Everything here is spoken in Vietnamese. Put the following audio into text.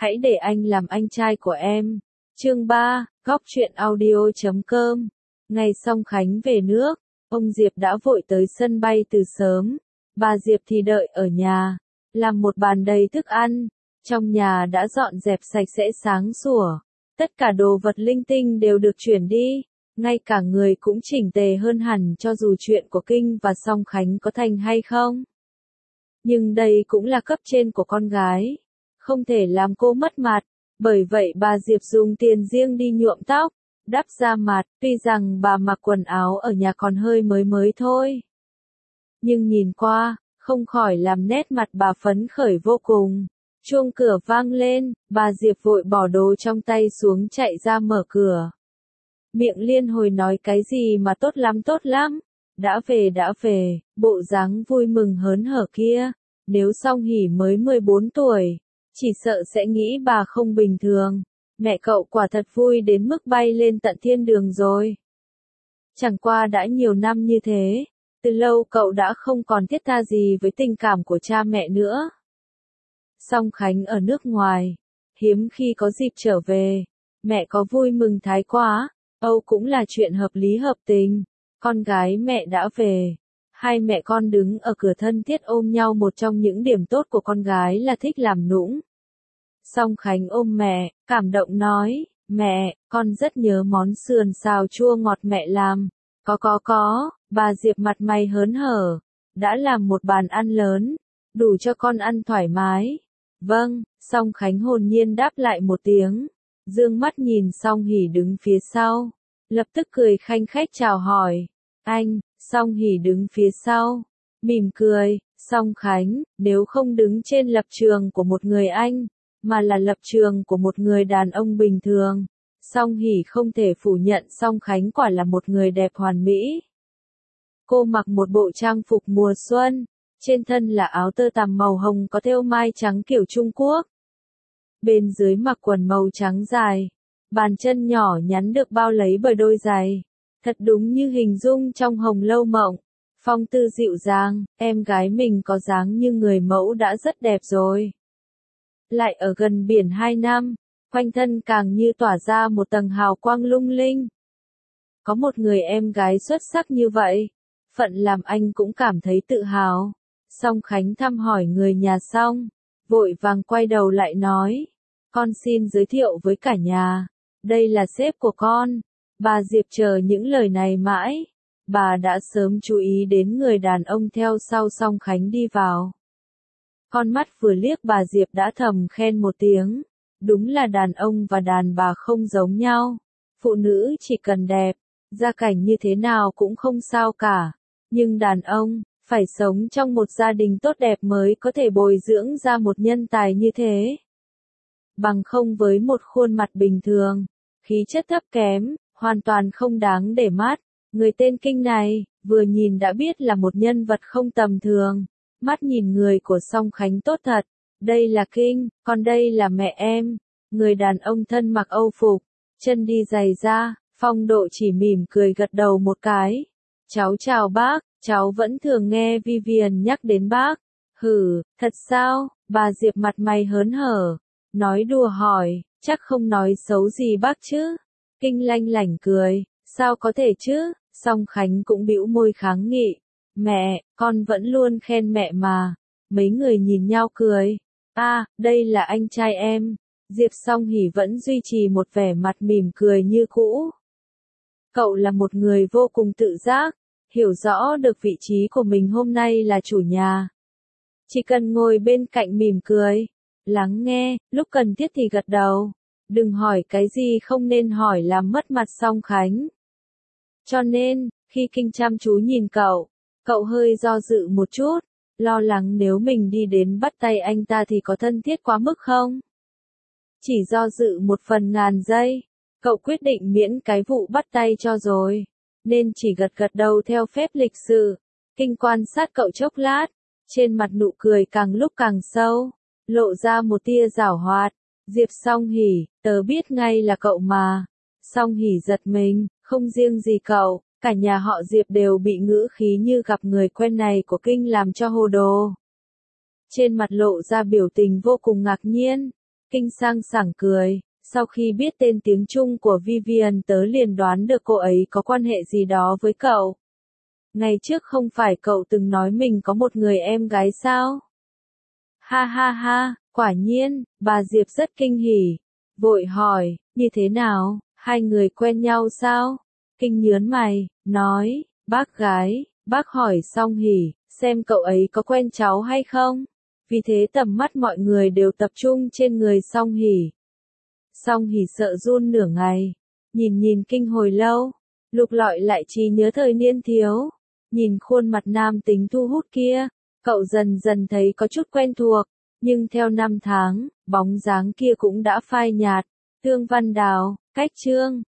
hãy để anh làm anh trai của em. Chương 3, Góc truyện audio.com. Ngày Song Khánh về nước, ông Diệp đã vội tới sân bay từ sớm. Bà Diệp thì đợi ở nhà, làm một bàn đầy thức ăn. Trong nhà đã dọn dẹp sạch sẽ sáng sủa. Tất cả đồ vật linh tinh đều được chuyển đi. Ngay cả người cũng chỉnh tề hơn hẳn cho dù chuyện của Kinh và Song Khánh có thành hay không. Nhưng đây cũng là cấp trên của con gái. Không thể làm cô mất mặt. Bởi vậy bà Diệp dùng tiền riêng đi nhuộm tóc, đắp da mặt, tuy rằng bà mặc quần áo ở nhà còn hơi mới thôi. Nhưng nhìn qua, không khỏi làm nét mặt bà phấn khởi vô cùng. Chuông cửa vang lên, bà Diệp vội bỏ đồ trong tay xuống chạy ra mở cửa. Miệng liên hồi nói cái gì mà tốt lắm, đã về, bộ dáng vui mừng hớn hở kia, nếu Song Hỷ mới 14 tuổi, chỉ sợ sẽ nghĩ bà không bình thường, mẹ cậu quả thật vui đến mức bay lên tận thiên đường rồi. Chẳng qua đã nhiều năm như thế, từ lâu cậu đã không còn thiết tha gì với tình cảm của cha mẹ nữa. Song Khánh ở nước ngoài, hiếm khi có dịp trở về, mẹ có vui mừng thái quá, Âu cũng là chuyện hợp lý hợp tình, con gái mẹ đã về. Hai mẹ con đứng ở cửa thân thiết ôm nhau, một trong những điểm tốt của con gái là thích làm nũng. Song Khánh ôm mẹ, cảm động nói, mẹ, con rất nhớ món sườn xào chua ngọt mẹ làm. Có, bà Diệp mặt mày hớn hở, đã làm một bàn ăn lớn, đủ cho con ăn thoải mái. Vâng, Song Khánh hồn nhiên đáp lại một tiếng, dương mắt nhìn Song Hỷ đứng phía sau, lập tức cười khanh khách chào hỏi, anh. Song Hỷ đứng phía sau, mỉm cười, Song Khánh, nếu không đứng trên lập trường của một người anh, mà là lập trường của một người đàn ông bình thường, Song Hỷ không thể phủ nhận Song Khánh quả là một người đẹp hoàn mỹ. Cô mặc một bộ trang phục mùa xuân, trên thân là áo tơ tằm màu hồng có thêu mai trắng kiểu Trung Quốc. Bên dưới mặc quần màu trắng dài, bàn chân nhỏ nhắn được bao lấy bởi đôi giày. Thật đúng như hình dung trong Hồng Lâu Mộng, phong tư dịu dàng, em gái mình có dáng như người mẫu đã rất đẹp rồi. Lại ở gần biển 2 năm, quanh thân càng như tỏa ra một tầng hào quang lung linh. Có một người em gái xuất sắc như vậy, phận làm anh cũng cảm thấy tự hào. Song Khánh thăm hỏi người nhà xong, vội vàng quay đầu lại nói, con xin giới thiệu với cả nhà, đây là sếp của con. Bà Diệp chờ những lời này mãi, bà đã sớm chú ý đến người đàn ông theo sau Song Khánh đi vào. Con mắt vừa liếc bà Diệp đã thầm khen một tiếng, đúng là đàn ông và đàn bà không giống nhau, phụ nữ chỉ cần đẹp, gia cảnh như thế nào cũng không sao cả, nhưng đàn ông, phải sống trong một gia đình tốt đẹp mới có thể bồi dưỡng ra một nhân tài như thế. Bằng không với một khuôn mặt bình thường, khí chất thấp kém, hoàn toàn không đáng để mắt. Người tên Kinh này, vừa nhìn đã biết là một nhân vật không tầm thường. Mắt nhìn người của Song Khánh tốt thật. Đây là Kinh, còn đây là mẹ em. Người đàn ông thân mặc Âu phục, chân đi giày da, phong độ chỉ mỉm cười gật đầu một cái. Cháu chào bác, cháu vẫn thường nghe Vivian nhắc đến bác. Hử, thật sao? Bà Diệp mặt mày hớn hở, nói đùa hỏi, chắc không nói xấu gì bác chứ? Kinh lanh lảnh cười, sao có thể chứ? Song Khánh cũng bĩu môi kháng nghị, mẹ, con vẫn luôn khen mẹ mà. Mấy người nhìn nhau cười, đây là anh trai em. Diệp Song Hỷ vẫn duy trì một vẻ mặt mỉm cười như cũ. Cậu là một người vô cùng tự giác, hiểu rõ được vị trí của mình hôm nay là chủ nhà. Chỉ cần ngồi bên cạnh mỉm cười, lắng nghe, lúc cần thiết thì gật đầu. Đừng hỏi cái gì không nên hỏi làm mất mặt Song Khánh. Cho nên, khi Kinh chăm chú nhìn cậu hơi do dự một chút, lo lắng nếu mình đi đến bắt tay anh ta thì có thân thiết quá mức không? Chỉ do dự một phần ngàn giây, cậu quyết định miễn cái vụ bắt tay cho rồi, nên chỉ gật đầu theo phép lịch sự. Kinh quan sát cậu chốc lát, trên mặt nụ cười càng lúc càng sâu, lộ ra một tia giảo hoạt. Diệp Song Hỷ, tớ biết ngay là cậu mà. Song Hỷ giật mình, không riêng gì cậu, cả nhà họ Diệp đều bị ngữ khí như gặp người quen này của Kinh làm cho hồ đồ. Trên mặt lộ ra biểu tình vô cùng ngạc nhiên. Kinh sang sảng cười, sau khi biết tên tiếng Trung của Vivian tớ liền đoán được cô ấy có quan hệ gì đó với cậu. Ngày trước không phải cậu từng nói mình có một người em gái sao? Ha ha ha, quả nhiên, bà Diệp rất kinh hỉ. Vội hỏi, như thế nào, hai người quen nhau sao? Kinh nhớn mày, nói, bác gái, bác hỏi xong hỉ, xem cậu ấy có quen cháu hay không? Vì thế tầm mắt mọi người đều tập trung trên người Song Hỉ. Song Hỉ sợ run nửa ngày, nhìn Kinh hồi lâu, lục lọi lại trí nhớ thời niên thiếu, nhìn khuôn mặt nam tính thu hút kia, cậu dần dần thấy có chút quen thuộc, nhưng theo năm tháng, bóng dáng kia cũng đã phai nhạt. Tương Văn Đào, Cách Chương